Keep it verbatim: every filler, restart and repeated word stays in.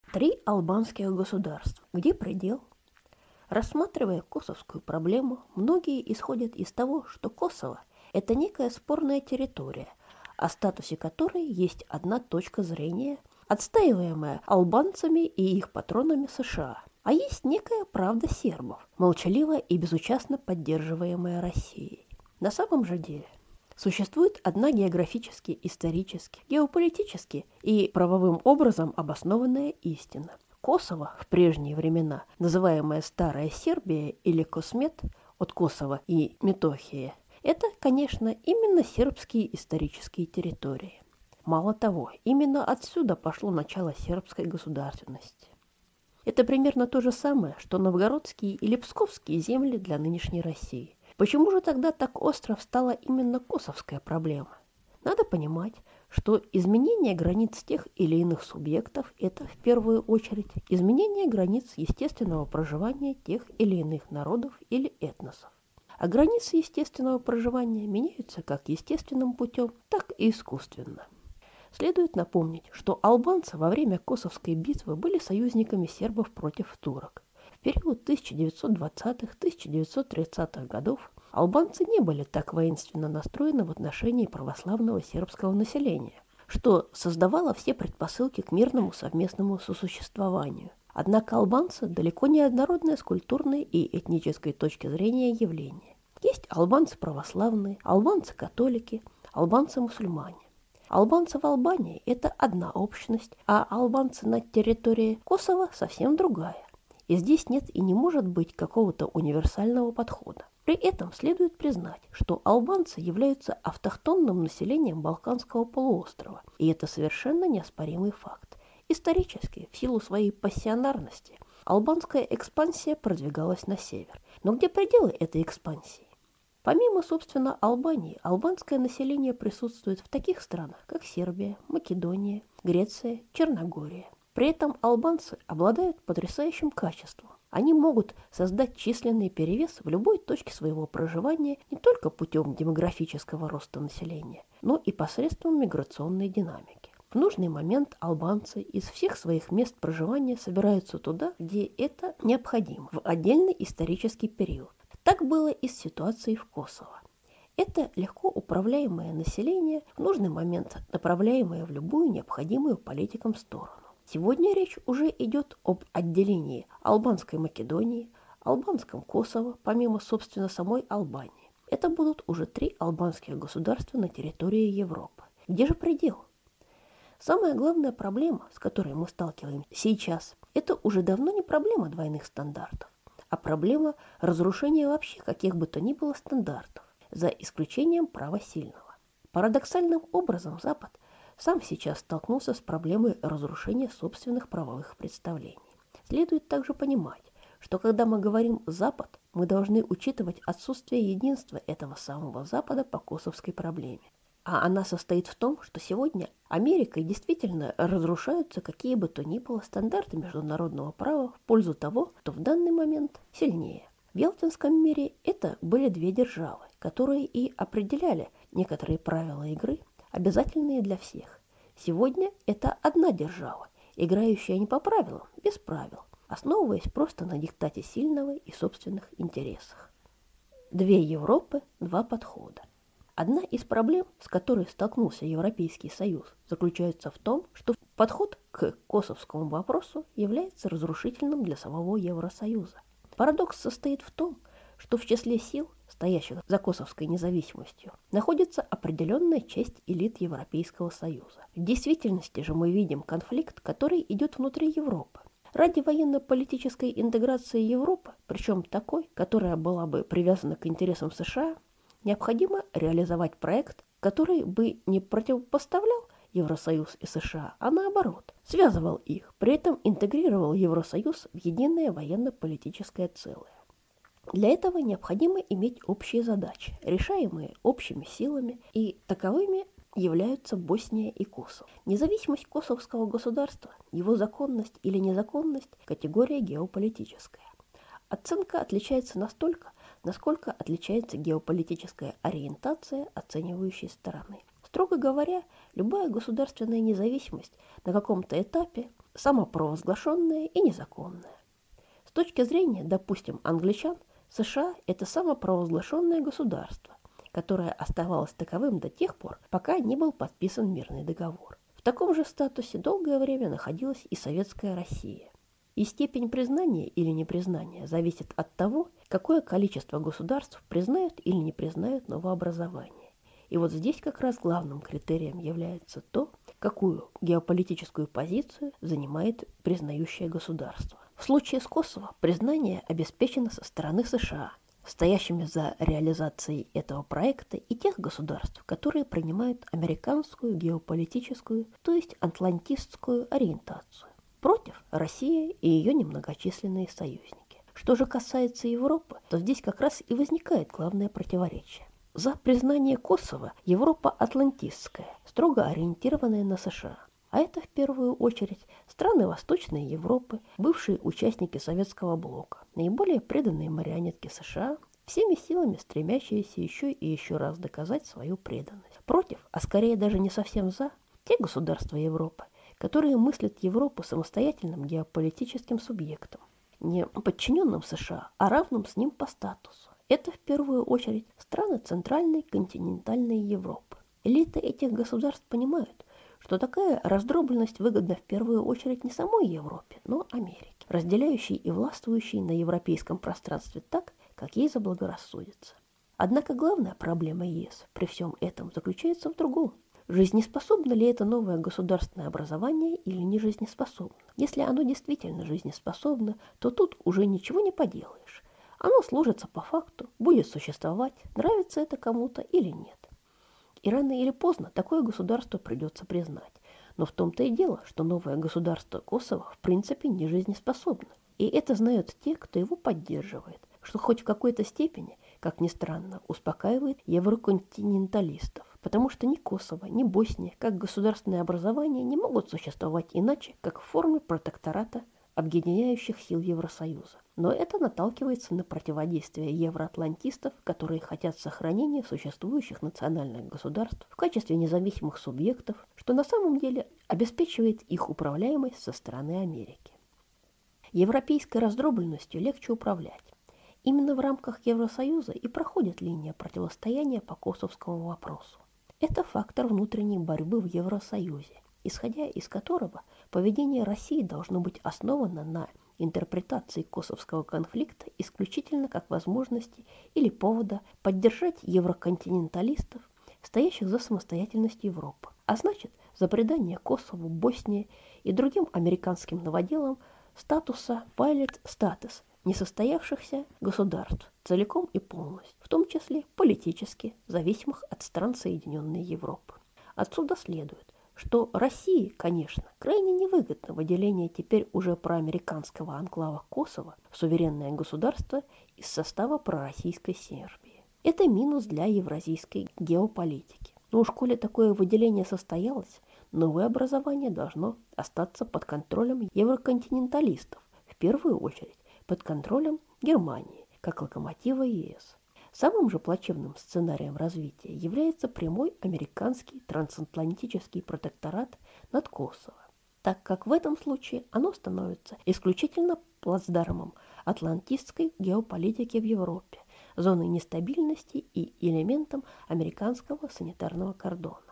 Три албанских государства. Где предел? Рассматривая косовскую проблему, многие исходят из того, что Косово– это некая спорная территория, о статусе которой есть одна точка зрения, отстаиваемая албанцами и их патронами США. А есть некая правда сербов, молчаливо и безучастно поддерживаемая Россией. На самом же деле существует одна географически, исторически, геополитически и правовым образом обоснованная истина. Косово в прежние времена, называемая Старая Сербия или Космет от Косово и Метохия, это, конечно, именно сербские исторические территории. Мало того, именно отсюда пошло начало сербской государственности. Это примерно то же самое, что новгородские или псковские земли для нынешней России. Почему же тогда так остро встала именно косовская проблема? Надо понимать, что изменение границ тех или иных субъектов – это, в первую очередь, изменение границ естественного проживания тех или иных народов или этносов. А границы естественного проживания меняются как естественным путем, так и искусственно. Следует напомнить, что албанцы во время Косовской битвы были союзниками сербов против турок. В период тысяча девятьсот двадцатых — тысяча девятьсот тридцатых годов албанцы не были так воинственно настроены в отношении православного сербского населения, что создавало все предпосылки к мирному совместному сосуществованию. Однако албанцы далеко не однородное с культурной и этнической точки зрения явление. Есть албанцы православные, албанцы-католики, албанцы-мусульмане. Албанцы в Албании – это одна общность, а албанцы на территории Косово совсем другая. И здесь нет и не может быть какого-то универсального подхода. При этом следует признать, что албанцы являются автохтонным населением Балканского полуострова, и это совершенно неоспоримый факт. Исторически, в силу своей пассионарности, албанская экспансия продвигалась на север. Но где пределы этой экспансии? Помимо, собственно, Албании, албанское население присутствует в таких странах, как Сербия, Македония, Греция, Черногория. При этом албанцы обладают потрясающим качеством. Они могут создать численный перевес в любой точке своего проживания не только путем демографического роста населения, но и посредством миграционной динамики. В нужный момент албанцы из всех своих мест проживания собираются туда, где это необходимо, в отдельный исторический период. Так было и с ситуацией в Косово. Это легко управляемое население, в нужный момент направляемое в любую необходимую политикам сторону. Сегодня речь уже идет об отделении албанской Македонии, албанском Косово, помимо, собственно, самой Албании. Это будут уже три албанских государства на территории Европы. Где же предел? Самая главная проблема, с которой мы сталкиваемся сейчас, это уже давно не проблема двойных стандартов, а проблема разрушения вообще каких бы то ни было стандартов, за исключением права сильного. Парадоксальным образом Запад сам сейчас столкнулся с проблемой разрушения собственных правовых представлений. Следует также понимать, что когда мы говорим «Запад», мы должны учитывать отсутствие единства этого самого Запада по косовской проблеме. А она состоит в том, что сегодня Америкой действительно разрушаются какие бы то ни было стандарты международного права в пользу того, кто в данный момент сильнее. В Ялтинском мире это были две державы, которые и определяли некоторые правила игры, обязательные для всех. Сегодня это одна держава, играющая не по правилам, без правил, основываясь просто на диктате сильного и собственных интересах. Две Европы, два подхода. Одна из проблем, с которой столкнулся Европейский Союз, заключается в том, что подход к косовскому вопросу является разрушительным для самого Евросоюза. Парадокс состоит в том, что в числе сил, стоящих за косовской независимостью, находится определенная часть элит Европейского Союза. В действительности же мы видим конфликт, который идет внутри Европы. Ради военно-политической интеграции Европы, причем такой, которая была бы привязана к интересам США, необходимо реализовать проект, который бы не противопоставлял Евросоюз и США, а наоборот, связывал их, при этом интегрировал Евросоюз в единое военно-политическое целое. Для этого необходимо иметь общие задачи, решаемые общими силами, и таковыми являются Босния и Косово. Независимость косовского государства, его законность или незаконность – категория геополитическая. Оценка отличается настолько, насколько отличается геополитическая ориентация оценивающей стороны. Строго говоря, любая государственная независимость на каком-то этапе самопровозглашенное и незаконное. С точки зрения, допустим, англичан, США – это самопровозглашенное государство, которое оставалось таковым до тех пор, пока не был подписан мирный договор. В таком же статусе долгое время находилась и Советская Россия. И степень признания или непризнания зависит от того, какое количество государств признают или не признают новообразование. И вот здесь как раз главным критерием является то, какую геополитическую позицию занимает признающее государство. В случае с Косово признание обеспечено со стороны США, стоящими за реализацией этого проекта, и тех государств, которые принимают американскую геополитическую, то есть атлантистскую ориентацию. Против Россия и ее немногочисленные союзники. Что же касается Европы, то здесь как раз и возникает главное противоречие. За признание Косово Европа атлантистская, строго ориентированная на США. А это в первую очередь страны Восточной Европы, бывшие участники Советского блока, наиболее преданные марионетки США, всеми силами стремящиеся еще и еще раз доказать свою преданность. Против, а скорее даже не совсем за, те государства Европы, которые мыслят Европу самостоятельным геополитическим субъектом, не подчиненным США, а равным с ним по статусу. Это в первую очередь страны Центральной континентальной Европы. Элиты этих государств понимают, что такая раздробленность выгодна в первую очередь не самой Европе, но Америке, разделяющей и властвующей на европейском пространстве так, как ей заблагорассудится. Однако главная проблема ЕС при всем этом заключается в другом. Жизнеспособно ли это новое государственное образование или не жизнеспособно? Если оно действительно жизнеспособно, то тут уже ничего не поделаешь. Оно сложится по факту, будет существовать, нравится это кому-то или нет. И рано или поздно такое государство придется признать. Но в том-то и дело, что новое государство Косово в принципе не жизнеспособно. И это знают те, кто его поддерживает, что хоть в какой-то степени, как ни странно, успокаивает евроконтиненталистов. Потому что ни Косово, ни Босния, как государственное образование, не могут существовать иначе, как в форме протектората объединяющих сил Евросоюза. Но это наталкивается на противодействие евроатлантистов, которые хотят сохранения существующих национальных государств в качестве независимых субъектов, что на самом деле обеспечивает их управляемость со стороны Америки. Европейской раздробленностью легче управлять. Именно в рамках Евросоюза и проходит линия противостояния по косовскому вопросу. Это фактор внутренней борьбы в Евросоюзе, исходя из которого поведение России должно быть основано на интерпретации косовского конфликта исключительно как возможности или повода поддержать евроконтиненталистов, стоящих за самостоятельность Европы, а значит, за придание Косову, Боснии и другим американским новоделам статуса «pilot status» несостоявшихся государств целиком и полностью, в том числе политически зависимых от стран Соединенной Европы. Отсюда следует, что России, конечно, крайне невыгодно выделение теперь уже проамериканского анклава Косово в суверенное государство из состава пророссийской Сербии. Это минус для евразийской геополитики. Но уж коли такое выделение состоялось, новое образование должно остаться под контролем евроконтиненталистов, в первую очередь под контролем Германии, как локомотива ЕС. Самым же плачевным сценарием развития является прямой американский трансатлантический протекторат над Косово, так как в этом случае оно становится исключительно плацдармом атлантистской геополитики в Европе, зоной нестабильности и элементом американского санитарного кордона.